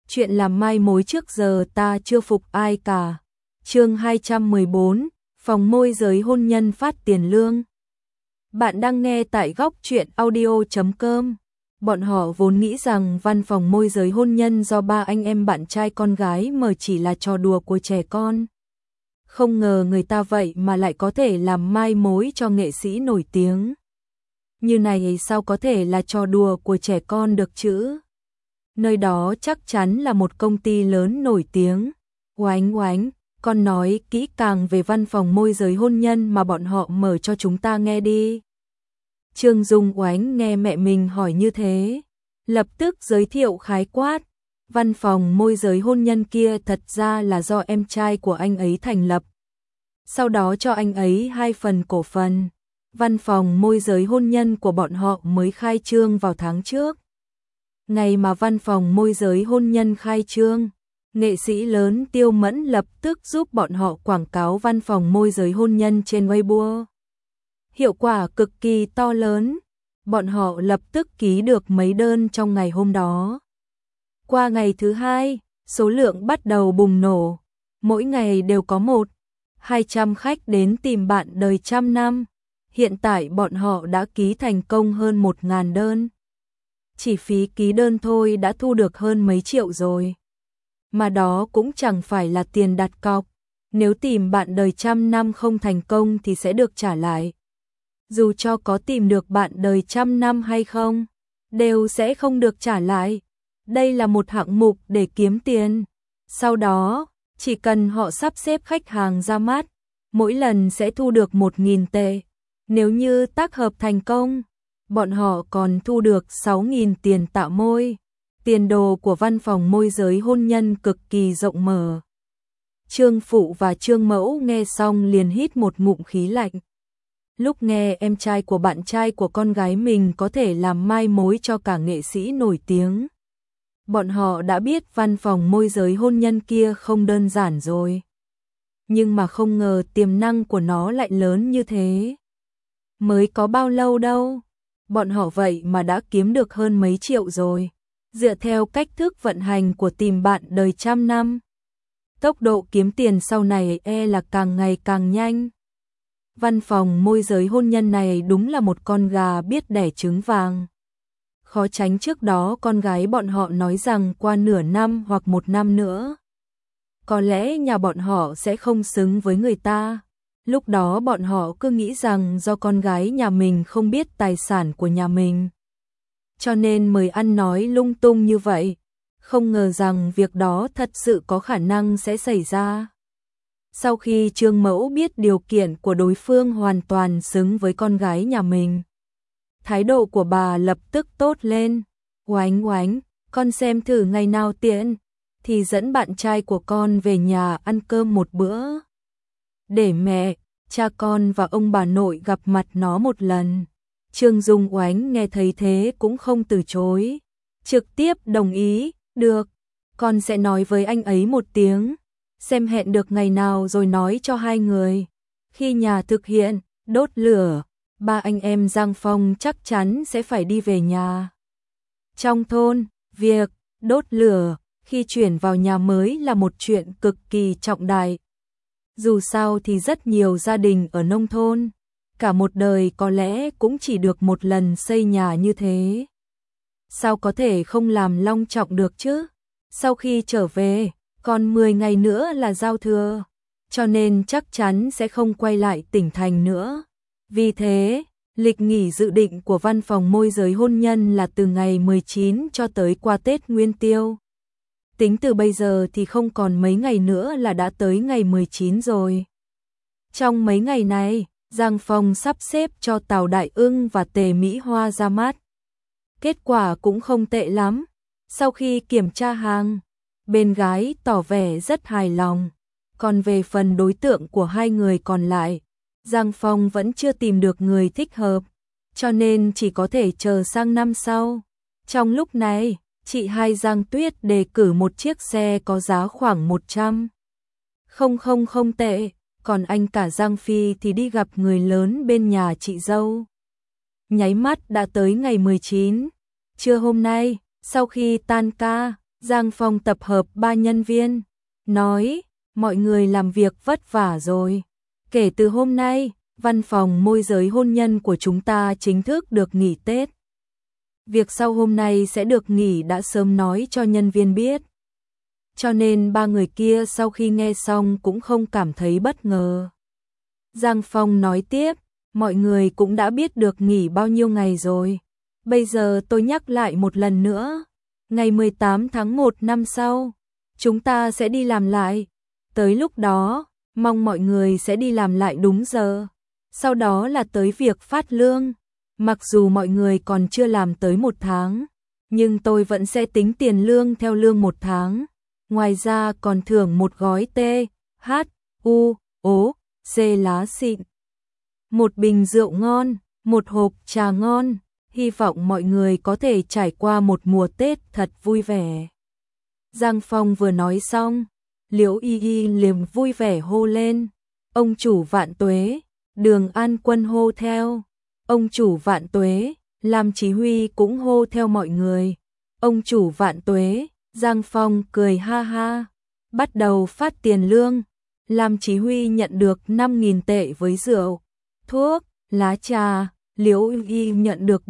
Chuyện làm mai mối trước giờ ta chưa phục ai cả. Chương 214, phòng môi giới hôn nhân phát tiền lương. Bạn đang nghe tại góc truyện audio.com. Bọn họ vốn nghĩ rằng văn phòng môi giới hôn nhân do ba anh em bạn trai con gái mở chỉ là trò đùa của trẻ con. Không ngờ người ta vậy mà lại có thể làm mai mối cho nghệ sĩ nổi tiếng. Như này sao có thể là trò đùa của trẻ con được chứ? Nơi đó chắc chắn là một công ty lớn nổi tiếng. Oánh oánh, con nói kỹ càng về văn phòng môi giới hôn nhân mà bọn họ mở cho chúng ta nghe đi. Trương Dung Oánh nghe mẹ mình hỏi như thế, lập tức giới thiệu khái quát. Văn phòng môi giới hôn nhân kia thật ra là do em trai của anh ấy thành lập. Sau đó cho anh ấy 2 phần cổ phần. Văn phòng môi giới hôn nhân của bọn họ mới khai trương vào tháng trước. Ngày mà văn phòng môi giới hôn nhân khai trương, nghệ sĩ lớn Tiêu Mẫn lập tức giúp bọn họ quảng cáo văn phòng môi giới hôn nhân trên Weibo. Hiệu quả cực kỳ to lớn, bọn họ lập tức ký được mấy đơn trong ngày hôm đó. Qua ngày thứ 2, số lượng bắt đầu bùng nổ, mỗi ngày đều có 100-200 khách đến tìm bạn đời trăm năm. Hiện tại bọn họ đã ký thành công hơn 1.000 đơn. Chỉ phí ký đơn thôi đã thu được hơn mấy triệu rồi. Mà đó cũng chẳng phải là tiền đặt cọc. Nếu tìm bạn đời trăm năm không thành công thì sẽ được trả lại. Dù cho có tìm được bạn đời trăm năm hay không, đều sẽ không được trả lại. Đây là một hạng mục để kiếm tiền. Sau đó, chỉ cần họ sắp xếp khách hàng ra mắt, mỗi lần sẽ thu được 1.000 tệ. Nếu như tác hợp thành công, bọn họ còn thu được 6.000 tiền tạo môi. Tiền đồ của văn phòng môi giới hôn nhân cực kỳ rộng mở. Trương Phụ và Trương Mẫu nghe xong liền hít một ngụm khí lạnh. Lúc nghe em trai của bạn trai của con gái mình có thể làm mai mối cho cả nghệ sĩ nổi tiếng, bọn họ đã biết văn phòng môi giới hôn nhân kia không đơn giản rồi. Nhưng mà không ngờ tiềm năng của nó lại lớn như thế. Mới có bao lâu đâu, bọn họ vậy mà đã kiếm được hơn mấy triệu rồi. Dựa theo cách thức vận hành của tìm bạn đời trăm năm, tốc độ kiếm tiền sau này là càng ngày càng nhanh. Văn phòng môi giới hôn nhân này đúng là một con gà biết đẻ trứng vàng. Khó tránh trước đó con gái bọn họ nói rằng qua nửa năm hoặc 1 năm nữa, có lẽ nhà bọn họ sẽ không xứng với người ta. Lúc đó bọn họ cứ nghĩ rằng do con gái nhà mình không biết tài sản của nhà mình, cho nên mới ăn nói lung tung như vậy. Không ngờ rằng việc đó thật sự có khả năng sẽ xảy ra. Sau khi Trương Mẫu biết điều kiện của đối phương hoàn toàn xứng với con gái nhà mình, thái độ của bà lập tức tốt lên. Oánh oánh, con xem thử ngày nào tiện thì dẫn bạn trai của con về nhà ăn cơm một bữa. Để mẹ, cha con và ông bà nội gặp mặt nó một lần. Trương Dung Oánh nghe thấy thế cũng không từ chối, trực tiếp đồng ý. Được, con sẽ nói với anh ấy một tiếng, xem hẹn được ngày nào rồi nói cho hai người. Khi nhà thực hiện, đốt lửa, ba anh em Giang Phong chắc chắn sẽ phải đi về nhà. Trong thôn, việc đốt lửa khi chuyển vào nhà mới là một chuyện cực kỳ trọng đại. Dù sao thì rất nhiều gia đình ở nông thôn, cả một đời có lẽ cũng chỉ được một lần xây nhà như thế. Sao có thể không làm long trọng được chứ? Sau khi trở về, còn 10 ngày nữa là giao thừa, cho nên chắc chắn sẽ không quay lại tỉnh thành nữa. Vì thế, lịch nghỉ dự định của văn phòng môi giới hôn nhân là từ ngày 19 cho tới qua Tết Nguyên Tiêu. Tính từ bây giờ thì không còn mấy ngày nữa là đã tới ngày 19 rồi. Trong mấy ngày này, Giang Phong sắp xếp cho Tào Đại Ưng và Tề Mỹ Hoa ra mắt. Kết quả cũng không tệ lắm. Sau khi kiểm tra hàng, bên gái tỏ vẻ rất hài lòng. Còn về phần đối tượng của hai người còn lại, Giang Phong vẫn chưa tìm được người thích hợp, cho nên chỉ có thể chờ sang năm sau. Trong lúc này, chị hai Giang Tuyết đề cử một chiếc xe có giá khoảng 100. Không tệ, còn anh cả Giang Phi thì đi gặp người lớn bên nhà chị dâu. Nháy mắt đã tới ngày 19. Trưa hôm nay, sau khi tan ca, Giang Phong tập hợp 3 nhân viên, nói, mọi người làm việc vất vả rồi. Kể từ hôm nay, văn phòng môi giới hôn nhân của chúng ta chính thức được nghỉ Tết. Việc sau hôm nay sẽ được nghỉ đã sớm nói cho nhân viên biết. Cho nên 3 người kia sau khi nghe xong cũng không cảm thấy bất ngờ. Giang Phong nói tiếp, mọi người cũng đã biết được nghỉ bao nhiêu ngày rồi. Bây giờ tôi nhắc lại một lần nữa. Ngày 18 tháng 1 năm sau, chúng ta sẽ đi làm lại. Tới lúc đó, mong mọi người sẽ đi làm lại đúng giờ. Sau đó là tới việc phát lương. Mặc dù mọi người còn chưa làm tới 1 tháng, nhưng tôi vẫn sẽ tính tiền lương theo lương 1 tháng. Ngoài ra còn thưởng một gói T, H, U, O, C lá xịn. Một bình rượu ngon, một hộp trà ngon. Hy vọng mọi người có thể trải qua một mùa Tết thật vui vẻ. Giang Phong vừa nói xong, Liễu Y Y liền vui vẻ hô lên. Ông chủ vạn tuế, Đường An Quân hô theo. Ông chủ vạn tuế, Lam Chí Huy cũng hô theo mọi người. Ông chủ vạn tuế, Giang Phong cười ha ha. Bắt đầu phát tiền lương. Lam Chí Huy nhận được 5.000 tệ với rượu, thuốc, lá trà. Liễu Y nhận được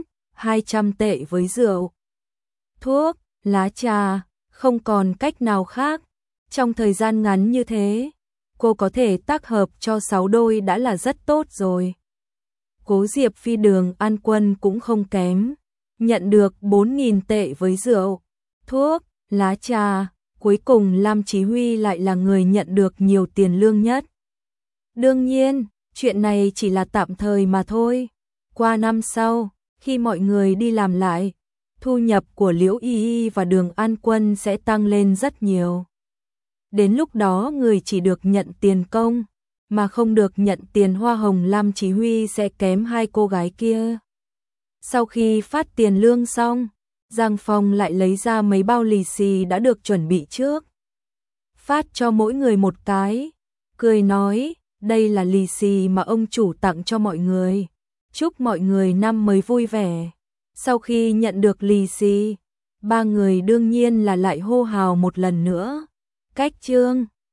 200 tệ với rượu, thuốc, lá trà, không còn cách nào khác. Trong thời gian ngắn như thế, cô có thể tác hợp cho 6 đôi đã là rất tốt rồi. Cố Diệp Phi Đường An Quân cũng không kém, nhận được 4.000 tệ với rượu, thuốc, lá trà. Cuối cùng Lam Chí Huy lại là người nhận được nhiều tiền lương nhất. Đương nhiên, chuyện này chỉ là tạm thời mà thôi. Qua năm sau, khi mọi người đi làm lại, thu nhập của Liễu Y Y và Đường An Quân sẽ tăng lên rất nhiều. Đến lúc đó người chỉ được nhận tiền công, mà không được nhận tiền hoa hồng. Lam Chí Huy sẽ kém 2 cô gái kia. Sau khi phát tiền lương xong, Giang Phong lại lấy ra mấy bao lì xì đã được chuẩn bị trước. Phát cho mỗi người một cái, cười nói, đây là lì xì mà ông chủ tặng cho mọi người. Chúc mọi người năm mới vui vẻ. Sau khi nhận được lì xì, 3 người đương nhiên là lại hô hào một lần nữa. Cách chương